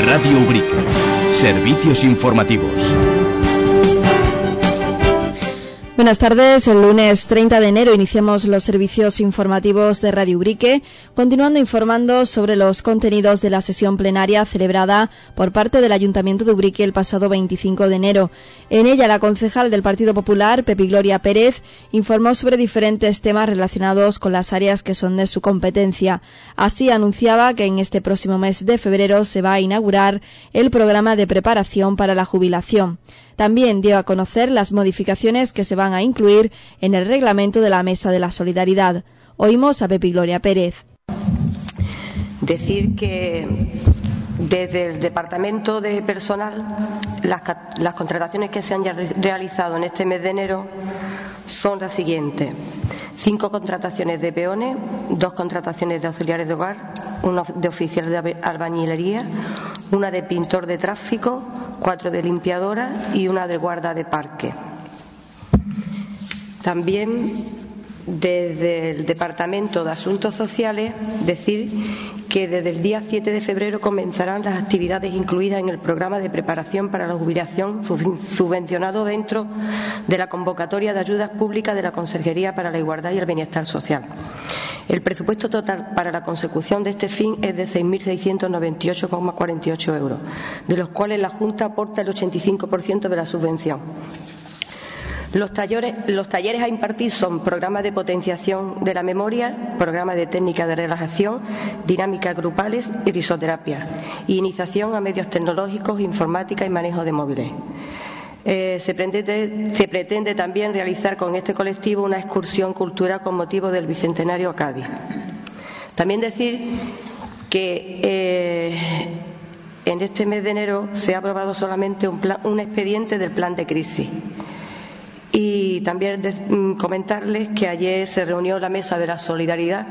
Radio Ubrique. Servicios informativos. Buenas tardes. El lunes 30 de enero iniciamos los servicios informativos de Radio Ubrique, continuando informando sobre los contenidos de la sesión plenaria celebrada por parte del Ayuntamiento de Ubrique el pasado 25 de enero. En ella, la concejal del Partido Popular, Pepi Gloria Pérez, informó sobre diferentes temas relacionados con las áreas que son de su competencia. Así anunciaba que en este próximo mes de febrero se va a inaugurar el programa de preparación para la jubilación. También dio a conocer las modificaciones que se van a incluir en el reglamento de la Mesa de la Solidaridad. Oímos a Pepi Gloria Pérez. Decir que desde el Departamento de Personal las contrataciones que se han realizado en este mes de enero son las siguientes: 5 contrataciones de peones, 2 contrataciones de auxiliares de hogar, 1 de oficial de albañilería, 1 de pintor de tráfico, 4 de limpiadora y 1 de guarda de parque. También desde el Departamento de Asuntos Sociales decir que desde el día 7 de febrero comenzarán las actividades incluidas en el programa de preparación para la jubilación subvencionado dentro de la convocatoria de ayudas públicas de la Consejería para la Igualdad y el Bienestar Social. El presupuesto total para la consecución de este fin es de 6.698,48 euros, de los cuales la Junta aporta el 85% de la subvención. Los talleres a impartir son programas de potenciación de la memoria, programas de técnica de relajación, dinámicas grupales y risoterapia, y iniciación a medios tecnológicos, informática y manejo de móviles. Se pretende también realizar con este colectivo una excursión cultural con motivo del Bicentenario a Cádiz. También decir que en este mes de enero se ha aprobado solamente un expediente del plan de crisis. Y también comentarles que ayer se reunió la Mesa de la Solidaridad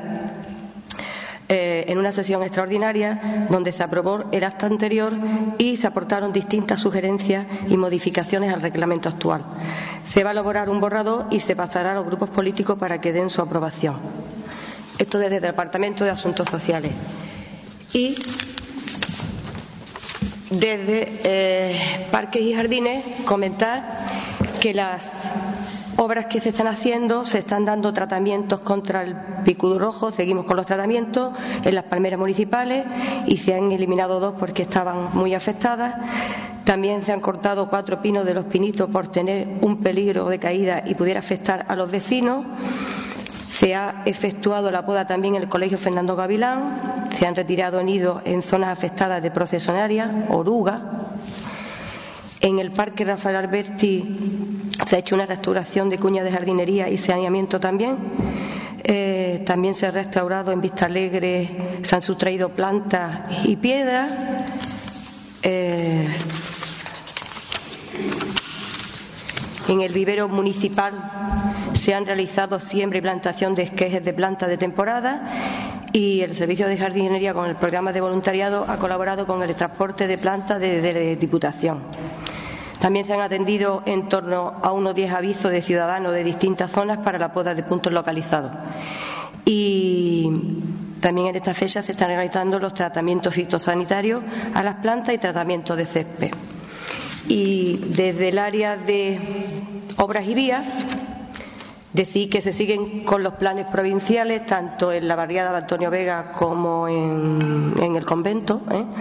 en una sesión extraordinaria donde se aprobó el acta anterior y se aportaron distintas sugerencias y modificaciones al reglamento actual. Se va a elaborar un borrador y se pasará a los grupos políticos para que den su aprobación. Esto desde el Departamento de Asuntos Sociales. Y desde Parques y Jardines comentar que las obras que se están haciendo, se están dando tratamientos contra el picudo rojo, seguimos con los tratamientos en las palmeras municipales y se han eliminado 2 porque estaban muy afectadas. También se han cortado 4 pinos de los pinitos por tener un peligro de caída y pudiera afectar a los vecinos. Se ha efectuado la poda también en el Colegio Fernando Gavilán, se han retirado nidos en zonas afectadas de procesionaria, oruga. En el Parque Rafael Alberti se ha hecho una restauración de cuñas de jardinería y saneamiento también. También se ha restaurado en Vista Alegre, se han sustraído plantas y piedras. En el vivero municipal se han realizado siembra y plantación de esquejes de plantas de temporada. Y el Servicio de Jardinería, con el programa de voluntariado, ha colaborado con el transporte de plantas de Diputación. También se han atendido en torno a unos 10 avisos de ciudadanos de distintas zonas para la poda de puntos localizados. Y también en esta fecha se están realizando los tratamientos fitosanitarios a las plantas y tratamientos de césped. Y desde el área de obras y vías, decir que se siguen con los planes provinciales, tanto en la barriada de Antonio Vega como en el convento,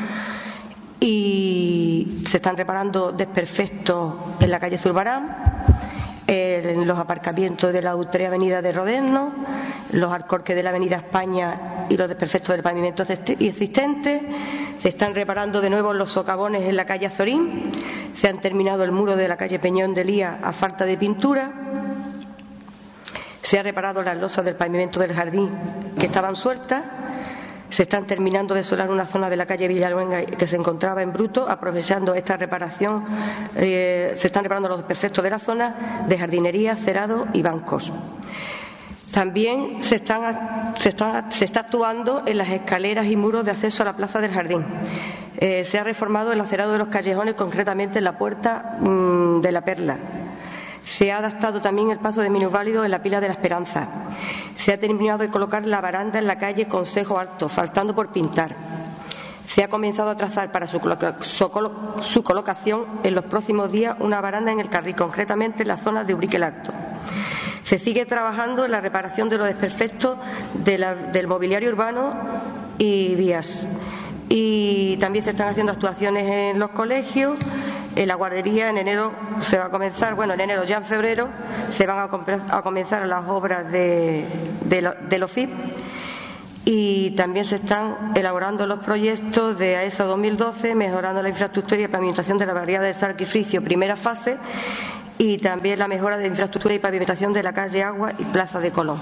y se están reparando desperfectos en la calle Zurbarán, en los aparcamientos de la Ultra Avenida de Rodeno, los alcorques de la Avenida España y los desperfectos del pavimento existente. Se están reparando de nuevo los socavones en la calle Azorín, se han terminado el muro de la calle Peñón de Lía a falta de pintura, se han reparado las losas del pavimento del jardín que estaban sueltas. Se están terminando de solar una zona de la calle Villaluenga que se encontraba en bruto. Aprovechando esta reparación, se están reparando los desperfectos de la zona de jardinería, cerado y bancos. También se está actuando en las escaleras y muros de acceso a la plaza del jardín. Se ha reformado el acerado de los callejones, concretamente en la puerta de la Perla. Se ha adaptado también el paso de minusválidos en la Pila de la Esperanza. Se ha terminado de colocar la baranda en la calle Consejo Alto, faltando por pintar. Se ha comenzado a trazar para su colocación en los próximos días una baranda en el carril, concretamente en la zona de Ubrique el Alto. Se sigue trabajando en la reparación de los desperfectos del mobiliario urbano y vías. Y también se están haciendo actuaciones en los colegios. En la guardería en enero se va a comenzar, en enero ya en febrero se van a comenzar las obras de los FIP. Y también se están elaborando los proyectos de AESO 2012, mejorando la infraestructura y pavimentación de la barriada del Sacrificio, primera fase, y también la mejora de infraestructura y pavimentación de la calle Agua y Plaza de Colón.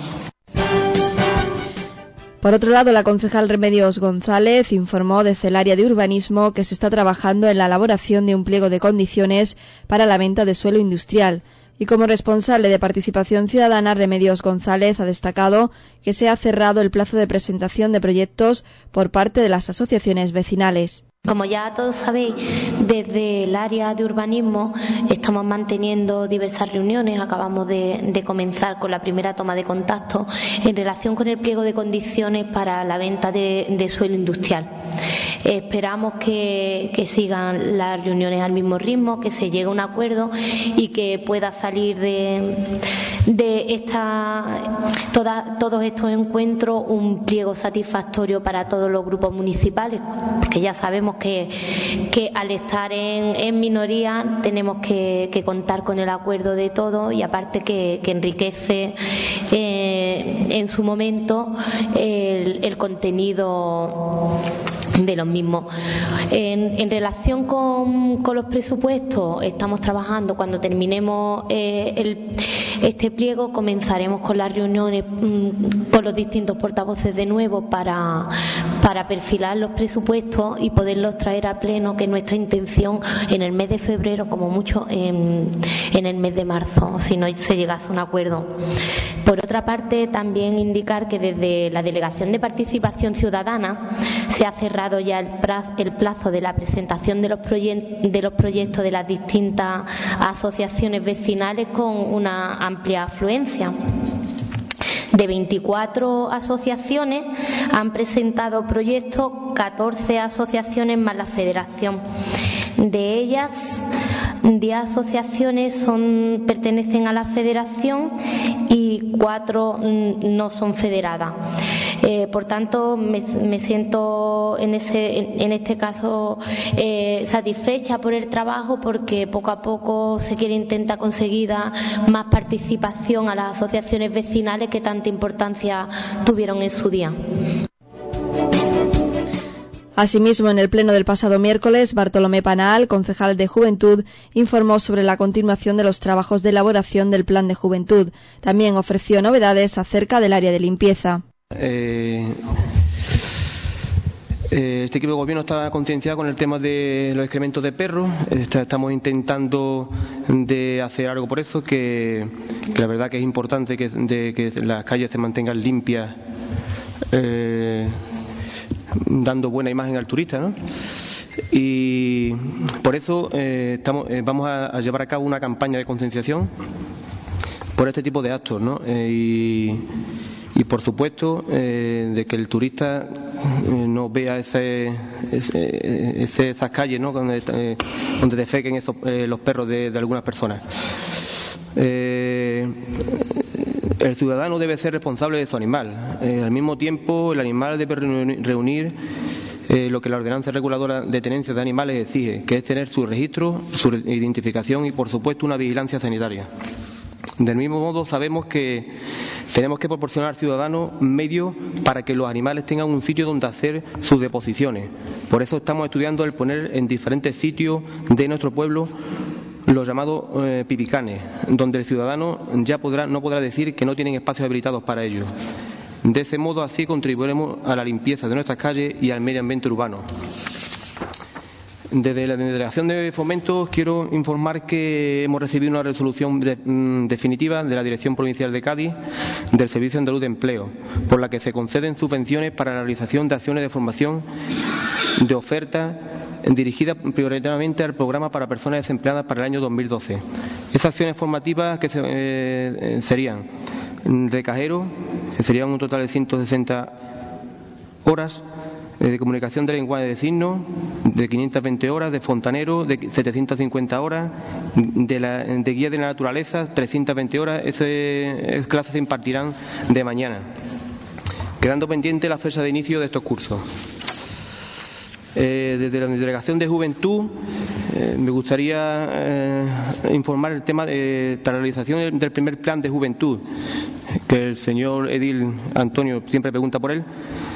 Por otro lado, la concejal Remedios González informó desde el área de urbanismo que se está trabajando en la elaboración de un pliego de condiciones para la venta de suelo industrial. Y como responsable de Participación Ciudadana, Remedios González ha destacado que se ha cerrado el plazo de presentación de proyectos por parte de las asociaciones vecinales. Como ya todos sabéis, desde el área de urbanismo estamos manteniendo diversas reuniones. Acabamos de comenzar con la primera toma de contacto en relación con el pliego de condiciones para la venta de suelo industrial. Esperamos que sigan las reuniones al mismo ritmo, que se llegue a un acuerdo y que pueda salir de todos estos encuentros un pliego satisfactorio para todos los grupos municipales, porque ya sabemos que al estar en minoría tenemos que contar con el acuerdo de todos, y aparte que enriquece en su momento el contenido de los mismos. En relación con los presupuestos, estamos trabajando. Cuando terminemos este pliego, comenzaremos con las reuniones con los distintos portavoces de nuevo para perfilar los presupuestos y poderlos traer a pleno, que es nuestra intención en el mes de febrero, como mucho en el mes de marzo, si no se llegase a un acuerdo. Por otra parte, también indicar que desde la Delegación de Participación Ciudadana se ha cerrado ya el plazo de la presentación de los proyectos de las distintas asociaciones vecinales con una amplia afluencia. De 24 asociaciones han presentado proyectos 14 asociaciones más la Federación. De ellas, 10 asociaciones pertenecen a la Federación y 4 no son federadas. Por tanto, me siento en este caso satisfecha por el trabajo, porque poco a poco se quiere intentar conseguir más participación a las asociaciones vecinales que tanta importancia tuvieron en su día. Asimismo, en el pleno del pasado miércoles, Bartolomé Panal, concejal de Juventud, informó sobre la continuación de los trabajos de elaboración del Plan de Juventud. También ofreció novedades acerca del área de limpieza. Este equipo de gobierno está concienciado con el tema de los excrementos de perros. Estamos intentando de hacer algo por eso, que la verdad que es importante que las calles se mantengan limpias, dando buena imagen al turista, ¿no? Y por eso vamos a llevar a cabo una campaña de concienciación por este tipo de actos, ¿no? Y por supuesto de que el turista no vea esas calles, ¿no?, donde defequen los perros de algunas personas. El ciudadano debe ser responsable de su animal. Al mismo tiempo, el animal debe reunir lo que la ordenanza reguladora de tenencia de animales exige, que es tener su registro, su identificación y, por supuesto, una vigilancia sanitaria. Del mismo modo, sabemos que tenemos que proporcionar al ciudadano medios para que los animales tengan un sitio donde hacer sus deposiciones. Por eso estamos estudiando el poner en diferentes sitios de nuestro pueblo los llamados pipicanes, donde el ciudadano ya no podrá decir que no tienen espacios habilitados para ello. De ese modo, así contribuiremos a la limpieza de nuestras calles y al medio ambiente urbano. Desde la Delegación de Fomento quiero informar que hemos recibido una resolución definitiva de la Dirección Provincial de Cádiz del Servicio Andaluz de Empleo, por la que se conceden subvenciones para la realización de acciones de formación de oferta dirigida prioritariamente al programa para personas desempleadas para el año 2012. Esas acciones formativas que serían de cajero, que serían un total de 160 horas, de comunicación de lenguaje de signos, de 520 horas, de fontanero, de 750 horas, de guía de la naturaleza, 320 horas. Esas clases se impartirán de mañana, quedando pendiente la fecha de inicio de estos cursos. Desde la Delegación de Juventud me gustaría informar el tema de la realización del primer plan de juventud, que el señor edil Antonio siempre pregunta por él.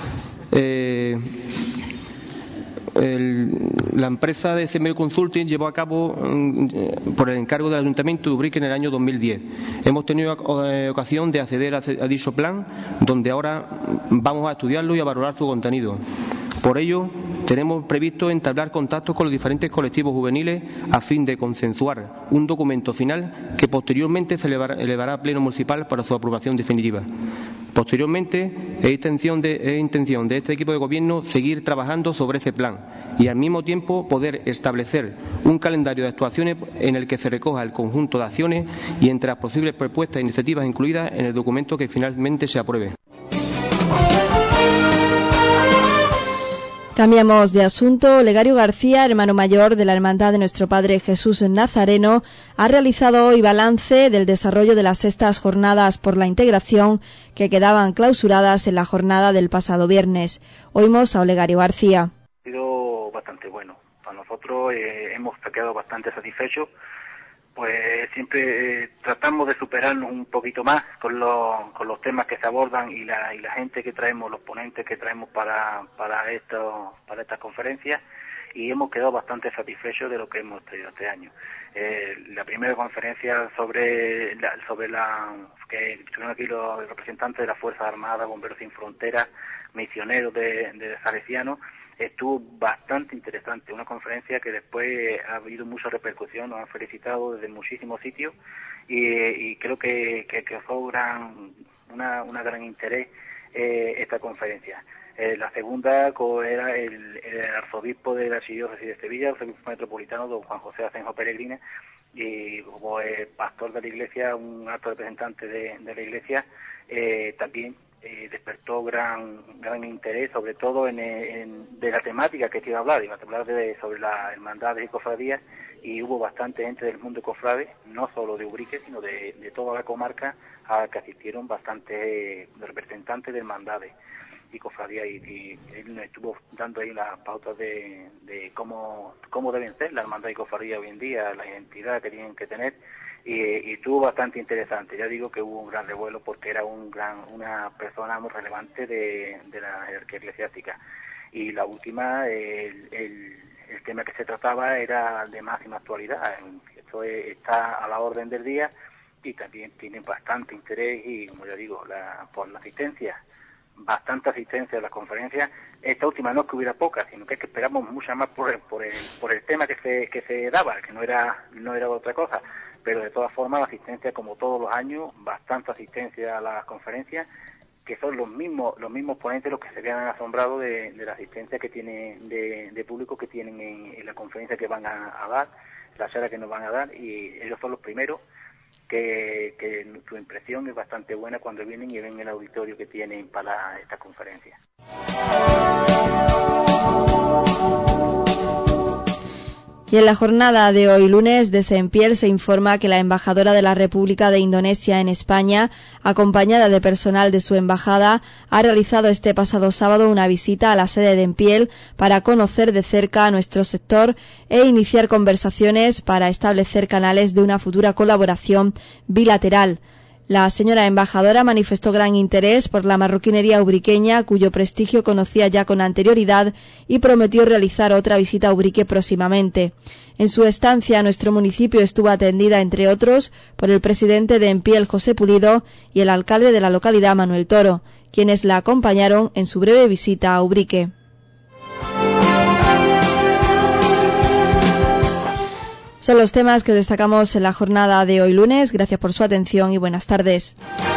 La empresa de CML Consulting llevó a cabo, por el encargo del Ayuntamiento de Ubrique, en el año 2010. Hemos tenido ocasión de acceder a dicho plan, donde ahora vamos a estudiarlo y a valorar su contenido. Por ello, tenemos previsto entablar contactos con los diferentes colectivos juveniles a fin de consensuar un documento final que posteriormente se elevará a Pleno Municipal para su aprobación definitiva. Posteriormente, es intención de este equipo de gobierno seguir trabajando sobre ese plan y, al mismo tiempo, poder establecer un calendario de actuaciones en el que se recoja el conjunto de acciones y entre las posibles propuestas e iniciativas incluidas en el documento que finalmente se apruebe. Cambiamos de asunto. Olegario García, hermano mayor de la Hermandad de Nuestro Padre Jesús Nazareno, ha realizado hoy balance del desarrollo de las sextas jornadas por la integración que quedaban clausuradas en la jornada del pasado viernes. Oímos a Olegario García. Ha sido bastante bueno. Para nosotros hemos quedado bastante satisfechos. Pues siempre tratamos de superarnos un poquito más con los temas que se abordan y la gente que traemos, los ponentes que traemos para estas conferencias, y hemos quedado bastante satisfechos de lo que hemos tenido este año. La primera conferencia sobre que estuvieron aquí los representantes de las Fuerzas Armadas, Bomberos Sin Fronteras, misioneros de Salesianos, estuvo bastante interesante, una conferencia que después ha habido mucha repercusión, nos han felicitado desde muchísimos sitios y creo que fue un gran interés esta conferencia. La segunda era el arzobispo de la Archidiócesis de Sevilla, el arzobispo metropolitano, don Juan José Asenjo Peregrina, y como pastor de la Iglesia, un alto representante de la Iglesia, también despertó gran interés, sobre todo de la temática que iba a hablar sobre las hermandades y cofradías, y hubo bastante gente del mundo cofrade, no solo de Ubrique, sino de toda la comarca, a que asistieron bastante representantes de hermandades y cofradías, y él nos estuvo dando ahí las pautas de cómo deben ser la hermandad y cofradía hoy en día, la identidad que tienen que tener. Y estuvo bastante interesante. Ya digo que hubo un gran revuelo porque era una persona muy relevante de la jerarquía eclesiástica. Y la última, el tema que se trataba era de máxima actualidad. Esto está a la orden del día y también tiene bastante interés y, como ya digo, por la asistencia, bastante asistencia a las conferencias. Esta última no es que hubiera poca, sino que esperamos mucha más por el tema que se daba, que no era otra cosa. Pero de todas formas la asistencia, como todos los años, bastante asistencia a las conferencias, que son los mismos ponentes los que se quedan asombrados de la asistencia que tienen de público que tienen en la conferencia que van a dar, la charla que nos van a dar, y ellos son los primeros que su impresión es bastante buena cuando vienen y ven el auditorio que tienen para esta conferencia. Y en la jornada de hoy lunes, desde Empiel se informa que la embajadora de la República de Indonesia en España, acompañada de personal de su embajada, ha realizado este pasado sábado una visita a la sede de Empiel para conocer de cerca a nuestro sector e iniciar conversaciones para establecer canales de una futura colaboración bilateral. La señora embajadora manifestó gran interés por la marroquinería ubriqueña, cuyo prestigio conocía ya con anterioridad, y prometió realizar otra visita a Ubrique próximamente. En su estancia a nuestro municipio estuvo atendida, entre otros, por el presidente de Empiel, José Pulido, y el alcalde de la localidad, Manuel Toro, quienes la acompañaron en su breve visita a Ubrique. Son los temas que destacamos en la jornada de hoy lunes. Gracias por su atención y buenas tardes.